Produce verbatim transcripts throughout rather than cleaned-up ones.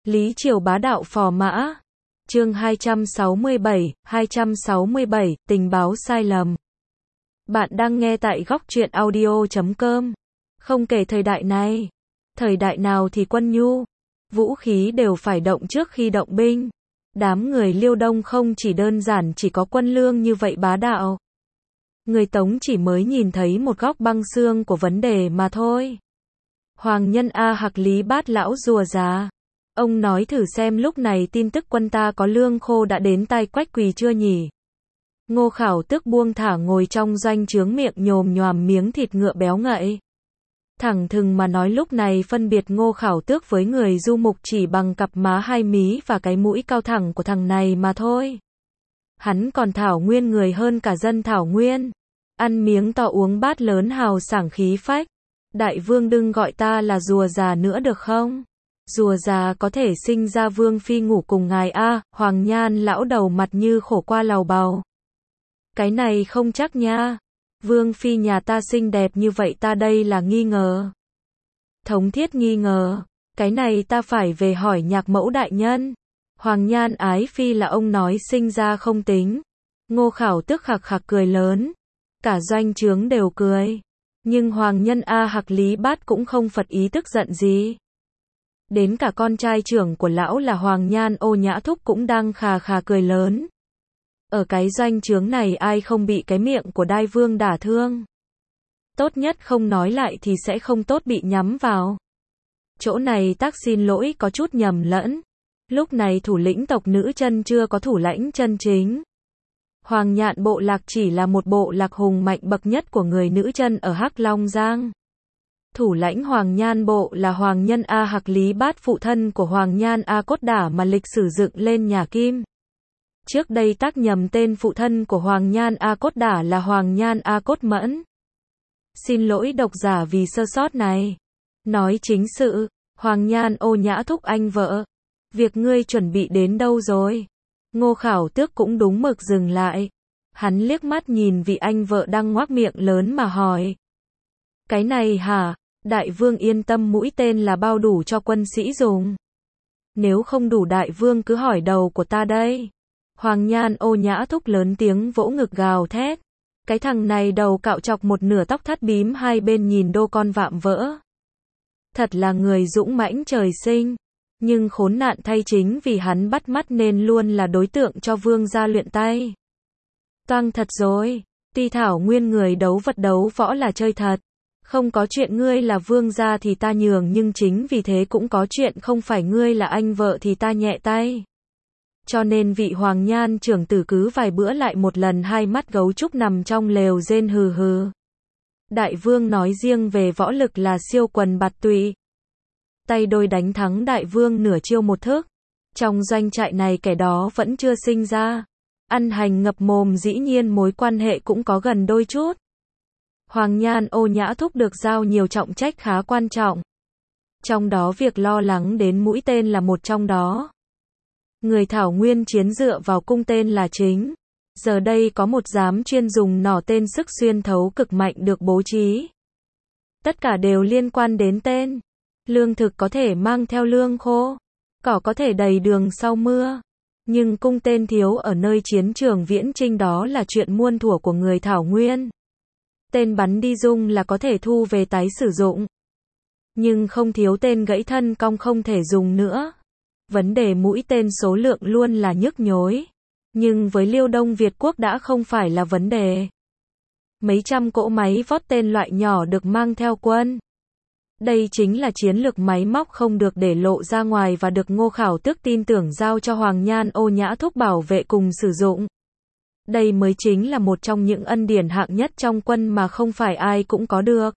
Lý Triều bá đạo phò mã. Chương hai trăm sáu mươi bảy, hai trăm sáu mươi bảy, tình báo sai lầm. Bạn đang nghe tại góc truyện audio chấm com. Không kể thời đại này, thời đại nào thì quân nhu, vũ khí đều phải động trước khi động binh. Đám người Liêu Đông không chỉ đơn giản chỉ có quân lương như vậy bá đạo. Người Tống chỉ mới nhìn thấy một góc băng xương của vấn đề mà thôi. Hoàng nhân A Hạc Lý Bát lão rùa già. Ông nói thử xem lúc này tin tức quân ta có lương khô đã đến tay Quách Quỳ chưa nhỉ? Ngô Khảo Tước buông thả ngồi trong doanh trướng miệng nhồm nhoàm miếng thịt ngựa béo ngậy. Thẳng thừng mà nói lúc này phân biệt Ngô Khảo Tước với người du mục chỉ bằng cặp má hai mí và cái mũi cao thẳng của thằng này mà thôi. Hắn còn thảo nguyên người hơn cả dân thảo nguyên. Ăn miếng to uống bát lớn hào sảng khí phách. Đại vương đừng gọi ta là rùa già nữa được không? Rùa già có thể sinh ra vương phi ngủ cùng ngài a? Hoàng Nhan lão đầu mặt như khổ qua lầu bầu. Cái này không chắc nha. Vương phi nhà ta xinh đẹp như vậy ta đây là nghi ngờ. Thống thiết nghi ngờ. Cái này ta phải về hỏi nhạc mẫu đại nhân. Hoàng Nhan ái phi là ông nói sinh ra không tính. Ngô Khảo Tước khạc khạc cười lớn. Cả doanh trướng đều cười. Nhưng Hoàng nhân A Hạc Lý Bát cũng không phật ý tức giận gì. Đến cả con trai trưởng của lão là Hoàng Nhan Ô Nhã Thúc cũng đang khà khà cười lớn. Ở cái doanh trướng này ai không bị cái miệng của Đai Vương đả thương. Tốt nhất không nói lại thì sẽ không tốt bị nhắm vào. Chỗ này tác xin lỗi có chút nhầm lẫn. Lúc này thủ lĩnh tộc nữ chân chưa có thủ lãnh chân chính. Hoàng Nhạn bộ lạc chỉ là một bộ lạc hùng mạnh bậc nhất của người nữ chân ở Hắc Long Giang. Thủ lãnh Hoàng Nhan bộ là Hoàng nhân A Hạc Lý Bát phụ thân của Hoàng Nhan A Cốt Đả mà lịch sử dựng lên nhà Kim. Trước đây tác nhầm tên phụ thân của Hoàng Nhan A Cốt Đả là Hoàng Nhan A Cốt Mẫn. Xin lỗi độc giả vì sơ sót này. Nói chính sự, Hoàng Nhan Ô Nhã Thúc anh vợ. Việc ngươi chuẩn bị đến đâu rồi? Ngô Khảo Tước cũng đúng mực dừng lại. Hắn liếc mắt nhìn vị anh vợ đang ngoác miệng lớn mà hỏi. Cái này hả? Đại vương yên tâm mũi tên là bao đủ cho quân sĩ dùng. Nếu không đủ đại vương cứ hỏi đầu của ta đây. Hoàng Nhan Ô Nhã Thúc lớn tiếng vỗ ngực gào thét. Cái thằng này đầu cạo chọc một nửa tóc thắt bím hai bên nhìn đô con vạm vỡ. Thật là người dũng mãnh trời sinh. Nhưng khốn nạn thay chính vì hắn bắt mắt nên luôn là đối tượng cho vương gia luyện tay. Toang thật rồi. Ti thảo nguyên người đấu vật đấu võ là chơi thật. Không có chuyện ngươi là vương gia thì ta nhường nhưng chính vì thế cũng có chuyện không phải ngươi là anh vợ thì ta nhẹ tay. Cho nên vị Hoàng Nhan trưởng tử cứ vài bữa lại một lần hai mắt gấu trúc nằm trong lều rên hừ hừ. Đại vương nói riêng về võ lực là siêu quần bạt tụy. Tay đôi đánh thắng đại vương nửa chiêu một thức. Trong doanh trại này kẻ đó vẫn chưa sinh ra. Ăn hành ngập mồm dĩ nhiên mối quan hệ cũng có gần đôi chút. Hoàng Nhan Ô Nhã Thúc được giao nhiều trọng trách khá quan trọng. Trong đó việc lo lắng đến mũi tên là một trong đó. Người thảo nguyên chiến dựa vào cung tên là chính. Giờ đây có một giám chuyên dùng nỏ tên sức xuyên thấu cực mạnh được bố trí. Tất cả đều liên quan đến tên. Lương thực có thể mang theo lương khô. Cỏ có thể đầy đường sau mưa. Nhưng cung tên thiếu ở nơi chiến trường viễn chinh đó là chuyện muôn thuở của người thảo nguyên. Tên bắn đi dung là có thể thu về tái sử dụng. Nhưng không thiếu tên gãy thân cong không thể dùng nữa. Vấn đề mũi tên số lượng luôn là nhức nhối. Nhưng với Liêu Đông Việt Quốc đã không phải là vấn đề. Mấy trăm cỗ máy vót tên loại nhỏ được mang theo quân. Đây chính là chiến lược máy móc không được để lộ ra ngoài và được Ngô Khảo Tước tin tưởng giao cho Hoàng Nhan Ô Nhã Thúc bảo vệ cùng sử dụng. Đây mới chính là một trong những ân điển hạng nhất trong quân mà không phải ai cũng có được.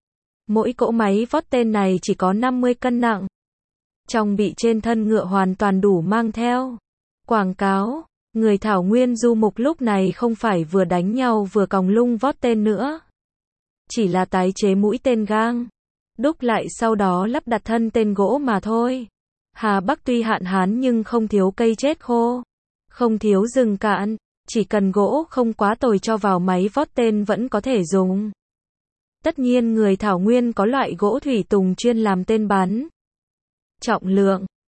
Mỗi cỗ máy vót tên này chỉ có năm mươi cân nặng. Trong bị trên thân ngựa hoàn toàn đủ mang theo. Quảng cáo, người thảo nguyên du mục lúc này không phải vừa đánh nhau vừa còng lung vót tên nữa. Chỉ là tái chế mũi tên gang. Đúc lại sau đó lắp đặt thân tên gỗ mà thôi. Hà Bắc tuy hạn hán nhưng không thiếu cây chết khô. Không thiếu rừng cạn. Chỉ cần gỗ không quá tồi cho vào máy vót tên vẫn có thể dùng. Tất nhiên người thảo nguyên có loại gỗ thủy tùng chuyên làm tên bắn. Trọng lượng,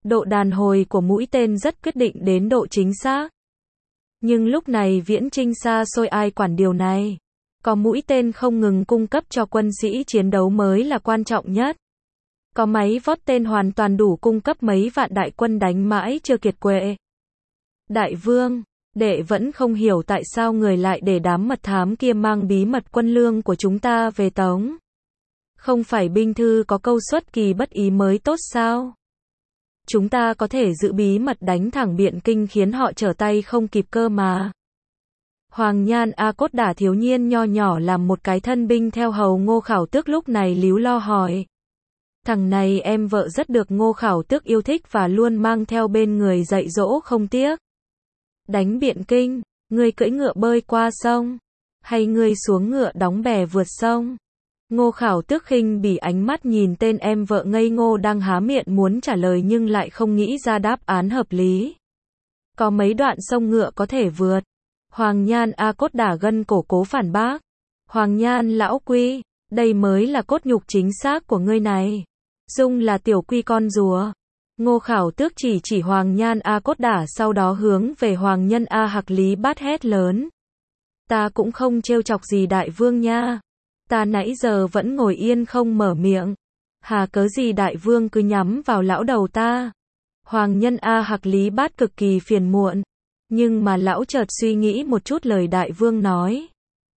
Độ đàn hồi của mũi tên rất quyết định đến độ chính xác. Nhưng lúc này viễn trinh xa xôi ai quản điều này. Có mũi tên không ngừng cung cấp cho quân sĩ chiến đấu mới là quan trọng nhất. Có máy vót tên hoàn toàn đủ cung cấp mấy vạn đại quân đánh mãi chưa kiệt quệ. Đại vương, đệ vẫn không hiểu tại sao người lại để đám mật thám kia mang bí mật quân lương của chúng ta về Tống. Không phải binh thư có câu xuất kỳ bất ý mới tốt sao? Chúng ta có thể giữ bí mật đánh thẳng Biện Kinh khiến họ trở tay không kịp cơ mà. Hoàng Nhan A Cốt Đả thiếu niên nho nhỏ làm một cái thân binh theo hầu Ngô Khảo Tước lúc này líu lo hỏi. Thằng này em vợ rất được Ngô Khảo Tước yêu thích và luôn mang theo bên người dạy dỗ không tiếc. Đánh Biện Kinh, ngươi cưỡi ngựa bơi qua sông, hay ngươi xuống ngựa đóng bè vượt sông? Ngô Khảo Tước khinh bỉ ánh mắt nhìn tên em vợ ngây ngô đang há miệng muốn trả lời nhưng lại không nghĩ ra đáp án hợp lý. Có mấy đoạn sông ngựa có thể vượt. Hoàng Nhan A Cốt Đả gân cổ cố phản bác. Hoàng Nhan lão quy, đây mới là cốt nhục chính xác của ngươi này. Dung là tiểu quy con rùa. Ngô Khảo Tước chỉ chỉ Hoàng Nhan A Cốt Đả sau đó hướng về Hoàng Nhân A Hạc Lý Bát hét lớn. Ta cũng không trêu chọc gì đại vương nha. Ta nãy giờ vẫn ngồi yên không mở miệng. Hà cớ gì đại vương cứ nhắm vào lão đầu ta. Hoàng Nhân A Hạc Lý Bát cực kỳ phiền muộn. Nhưng mà lão chợt suy nghĩ một chút lời đại vương nói.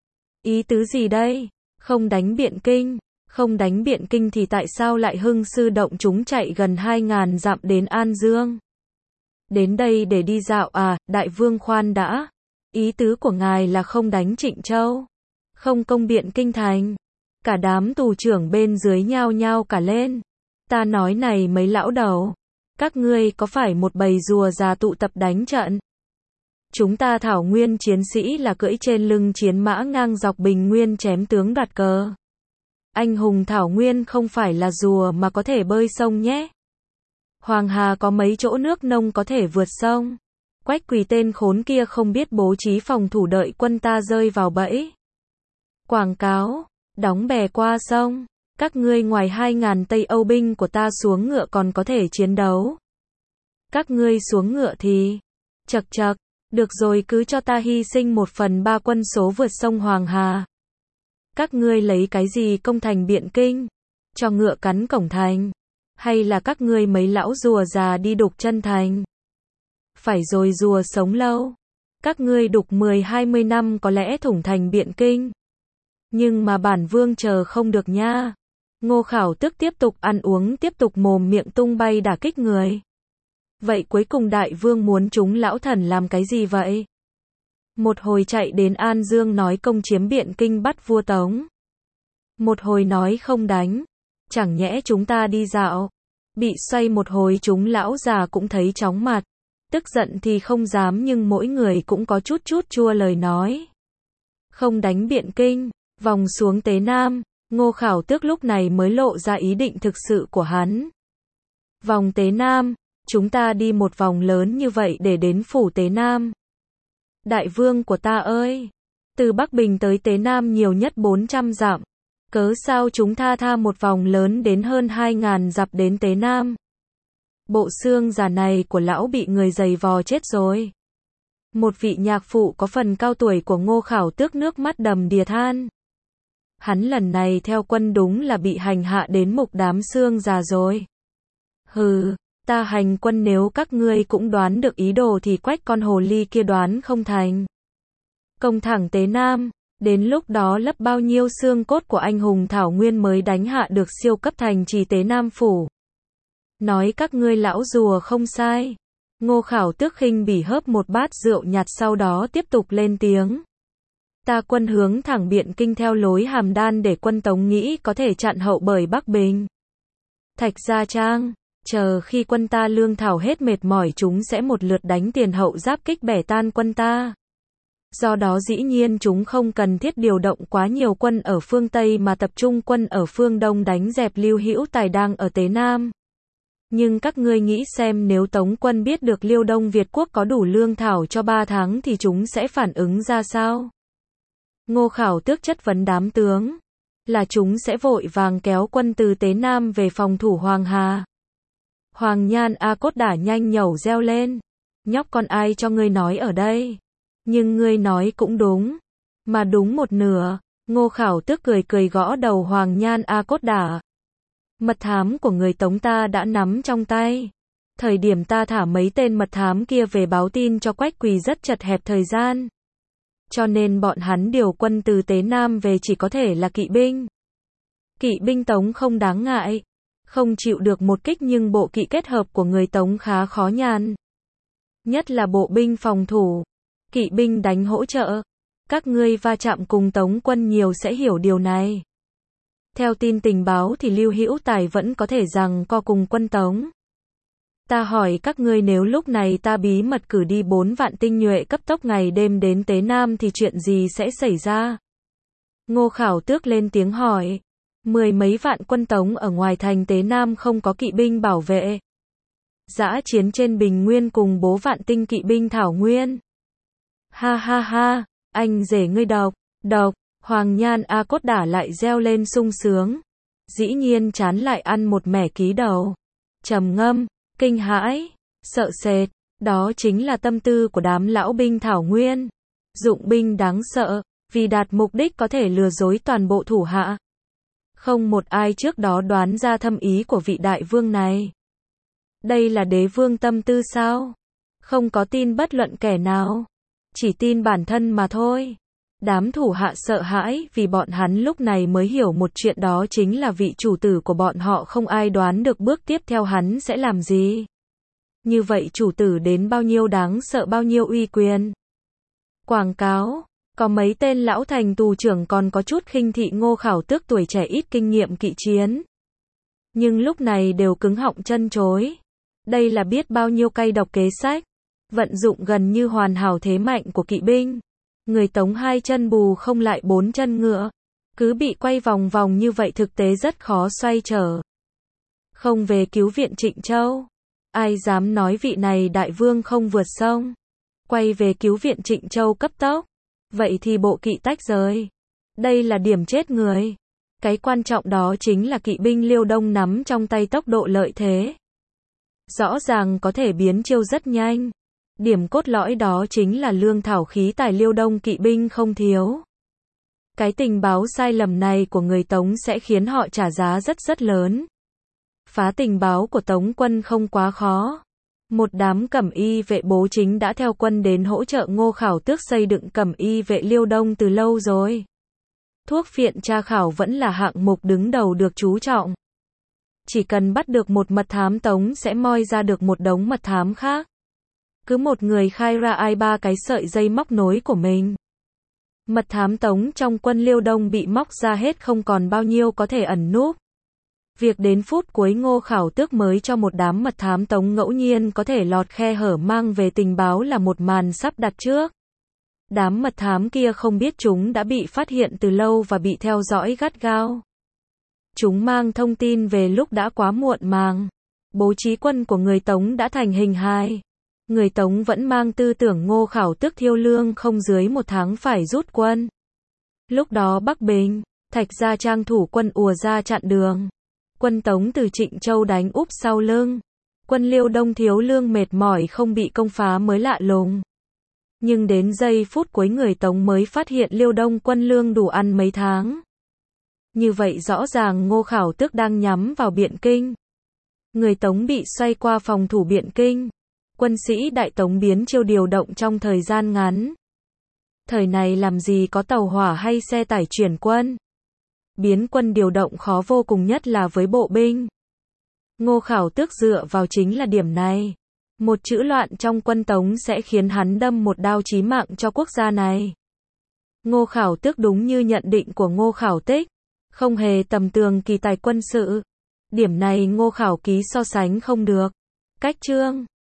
Ý tứ gì đây? Không đánh Biện Kinh. Không đánh Biện Kinh thì tại sao lại hưng sư động chúng chạy gần hai ngàn dặm đến An Dương? Đến đây để đi dạo à, đại vương khoan đã. Ý tứ của ngài là không đánh Trịnh Châu. Không công Biện Kinh thành. Cả đám tù trưởng bên dưới nhao nhao cả lên. Ta nói này mấy lão đầu. Các ngươi có phải một bầy rùa già tụ tập đánh trận? Chúng ta thảo nguyên chiến sĩ là cưỡi trên lưng chiến mã ngang dọc bình nguyên chém tướng đoạt cờ. Anh hùng thảo nguyên không phải là rùa mà có thể bơi sông nhé. Hoàng Hà có mấy chỗ nước nông có thể vượt sông. Quách Quỳ tên khốn kia không biết bố trí phòng thủ đợi quân ta rơi vào bẫy. Quảng cáo, đóng bè qua sông. Các ngươi ngoài hai ngàn Tây Âu binh của ta xuống ngựa còn có thể chiến đấu. Các ngươi xuống ngựa thì... Chậc chậc, được rồi cứ cho ta hy sinh một phần ba quân số vượt sông Hoàng Hà. Các ngươi lấy cái gì công thành Biện Kinh? Cho ngựa cắn cổng thành? Hay là các ngươi mấy lão rùa già đi đục chân thành? Phải rồi rùa sống lâu. Các ngươi đục mười hai mươi năm có lẽ thủng thành Biện Kinh. Nhưng mà bản vương chờ không được nha. Ngô Khảo Tước tiếp tục ăn uống tiếp tục mồm miệng tung bay đả kích người. Vậy cuối cùng đại vương muốn chúng lão thần làm cái gì vậy? Một hồi chạy đến An Dương nói công chiếm Biện Kinh bắt vua Tống. Một hồi nói không đánh. Chẳng nhẽ chúng ta đi dạo. Bị xoay một hồi chúng lão già cũng thấy chóng mặt. Tức giận thì không dám nhưng mỗi người cũng có chút chút chua lời nói. Không đánh Biện Kinh, vòng xuống Tế Nam. Ngô Khảo Tước lúc này mới lộ ra ý định thực sự của hắn. Vòng Tế Nam, chúng ta đi một vòng lớn như vậy để đến phủ Tế Nam. Đại vương của ta ơi, từ Bắc Bình tới Tế Nam nhiều nhất bốn trăm dặm. Cớ sao chúng ta tha một vòng lớn đến hơn hai ngàn dặm đến Tế Nam. Bộ xương già này của lão bị người giày vò chết rồi. Một vị nhạc phụ có phần cao tuổi của Ngô Khảo Tước nước mắt đầm đìa than. Hắn lần này theo quân đúng là bị hành hạ đến mục đám xương già rồi. Hừ, ta hành quân nếu các ngươi cũng đoán được ý đồ thì Quách con hồ ly kia đoán không thành. Công thẳng Tế Nam, đến lúc đó lấp bao nhiêu xương cốt của anh hùng thảo nguyên mới đánh hạ được siêu cấp thành trì Tế Nam phủ. Nói các ngươi lão rùa không sai. Ngô Khảo Tước khinh bỉ hớp một bát rượu nhạt sau đó tiếp tục lên tiếng. Ta quân hướng thẳng Biện Kinh theo lối Hàm Đan để quân Tống nghĩ có thể chặn hậu bởi Bắc Bình. Thạch Gia Trang, chờ khi quân ta lương thảo hết mệt mỏi chúng sẽ một lượt đánh tiền hậu giáp kích bẻ tan quân ta. Do đó dĩ nhiên chúng không cần thiết điều động quá nhiều quân ở phương Tây mà tập trung quân ở phương Đông đánh dẹp Lưu Hữu Tài đang ở Tế Nam. Nhưng các ngươi nghĩ xem nếu Tống quân biết được Liêu Đông Việt quốc có đủ lương thảo cho ba tháng thì chúng sẽ phản ứng ra sao? Ngô Khảo Tước chất vấn đám tướng. Là chúng sẽ vội vàng kéo quân từ Tế Nam về phòng thủ Hoàng Hà. Hoàng Nhan A Cốt Đả nhanh nhẩu reo lên. Nhóc con ai cho ngươi nói ở đây? Nhưng ngươi nói cũng đúng. Mà đúng một nửa. Ngô Khảo Tước cười cười gõ đầu Hoàng Nhan A Cốt Đả. Mật thám của người Tống ta đã nắm trong tay. Thời điểm ta thả mấy tên mật thám kia về báo tin cho Quách Quỳ rất chật hẹp thời gian. Cho nên bọn hắn điều quân từ Tế Nam về chỉ có thể là kỵ binh. Kỵ binh Tống không đáng ngại. Không chịu được một kích nhưng bộ kỵ kết hợp của người Tống khá khó nhằn. Nhất là bộ binh phòng thủ. Kỵ binh đánh hỗ trợ. Các ngươi va chạm cùng Tống quân nhiều sẽ hiểu điều này. Theo tin tình báo thì Lưu Hữu Tài vẫn có thể giằng co cùng quân Tống. Ta hỏi các ngươi nếu lúc này ta bí mật cử đi bốn vạn tinh nhuệ cấp tốc ngày đêm đến Tế Nam thì chuyện gì sẽ xảy ra? Ngô Khảo Tước lên tiếng hỏi. Mười mấy vạn quân Tống ở ngoài thành Tế Nam không có kỵ binh bảo vệ. Dã chiến trên bình nguyên cùng bố vạn tinh kỵ binh thảo nguyên. Ha ha ha, anh rể ngươi độc, độc, Hoàng Nhan A Cốt Đả lại reo lên sung sướng. Dĩ nhiên chán lại ăn một mẻ ký đầu. Trầm ngâm, kinh hãi, sợ sệt, đó chính là tâm tư của đám lão binh thảo nguyên. Dụng binh đáng sợ, vì đạt mục đích có thể lừa dối toàn bộ thủ hạ. Không một ai trước đó đoán ra thâm ý của vị đại vương này. Đây là đế vương tâm tư sao? Không có tin bất luận kẻ nào. Chỉ tin bản thân mà thôi. Đám thủ hạ sợ hãi vì bọn hắn lúc này mới hiểu một chuyện, đó chính là vị chủ tử của bọn họ không ai đoán được bước tiếp theo hắn sẽ làm gì. Như vậy chủ tử đến bao nhiêu đáng sợ, bao nhiêu uy quyền. Quảng cáo, có mấy tên lão thành tù trưởng còn có chút khinh thị Ngô Khảo Tước tuổi trẻ ít kinh nghiệm kỵ chiến. Nhưng lúc này đều cứng họng chân chối. Đây là biết bao nhiêu cay độc kế sách. Vận dụng gần như hoàn hảo thế mạnh của kỵ binh. Người Tống hai chân bù không lại bốn chân ngựa. Cứ bị quay vòng vòng như vậy thực tế rất khó xoay trở. Không về cứu viện Trịnh Châu. Ai dám nói vị này đại vương không vượt sông. Quay về cứu viện Trịnh Châu cấp tốc. Vậy thì bộ kỵ tách rời. Đây là điểm chết người. Cái quan trọng đó chính là kỵ binh Liêu Đông nắm trong tay tốc độ lợi thế. Rõ ràng có thể biến chiêu rất nhanh. Điểm cốt lõi đó chính là lương thảo khí tài Liêu Đông kỵ binh không thiếu. Cái tình báo sai lầm này của người Tống sẽ khiến họ trả giá rất rất lớn. Phá tình báo của Tống quân không quá khó. Một đám cẩm y vệ bố chính đã theo quân đến hỗ trợ Ngô Khảo Tước xây dựng cẩm y vệ Liêu Đông từ lâu rồi. Thuốc phiện tra khảo vẫn là hạng mục đứng đầu được chú trọng. Chỉ cần bắt được một mật thám Tống sẽ moi ra được một đống mật thám khác. Cứ một người khai ra ai ba cái sợi dây móc nối của mình. Mật thám Tống trong quân Liêu Đông bị móc ra hết không còn bao nhiêu có thể ẩn núp. Việc đến phút cuối Ngô Khảo Tước mới cho một đám mật thám Tống ngẫu nhiên có thể lọt khe hở mang về tình báo là một màn sắp đặt trước. Đám mật thám kia không biết chúng đã bị phát hiện từ lâu và bị theo dõi gắt gao. Chúng mang thông tin về lúc đã quá muộn màng. Bố trí quân của người Tống đã thành hình hài. Người Tống vẫn mang tư tưởng Ngô Khảo Tước thiêu lương không dưới một tháng phải rút quân. Lúc đó Bắc Bình, Thạch Gia Trang thủ quân ùa ra chặn đường. Quân Tống từ Trịnh Châu đánh úp sau lưng. Quân Liêu Đông thiếu lương mệt mỏi không bị công phá mới lạ lùng. Nhưng đến giây phút cuối người Tống mới phát hiện Liêu Đông quân lương đủ ăn mấy tháng. Như vậy rõ ràng Ngô Khảo Tước đang nhắm vào Biện Kinh. Người Tống bị xoay qua phòng thủ Biện Kinh. Quân sĩ Đại Tống biến chiêu điều động trong thời gian ngắn. Thời này làm gì có tàu hỏa hay xe tải chuyển quân. Biến quân điều động khó vô cùng, nhất là với bộ binh. Ngô Khảo Tước dựa vào chính là điểm này. Một chữ loạn trong quân Tống sẽ khiến hắn đâm một đao chí mạng cho quốc gia này. Ngô Khảo Tước đúng như nhận định của Ngô Khảo Tích. Không hề tầm thường kỳ tài quân sự. Điểm này Ngô Khảo Ký so sánh không được. Cách chương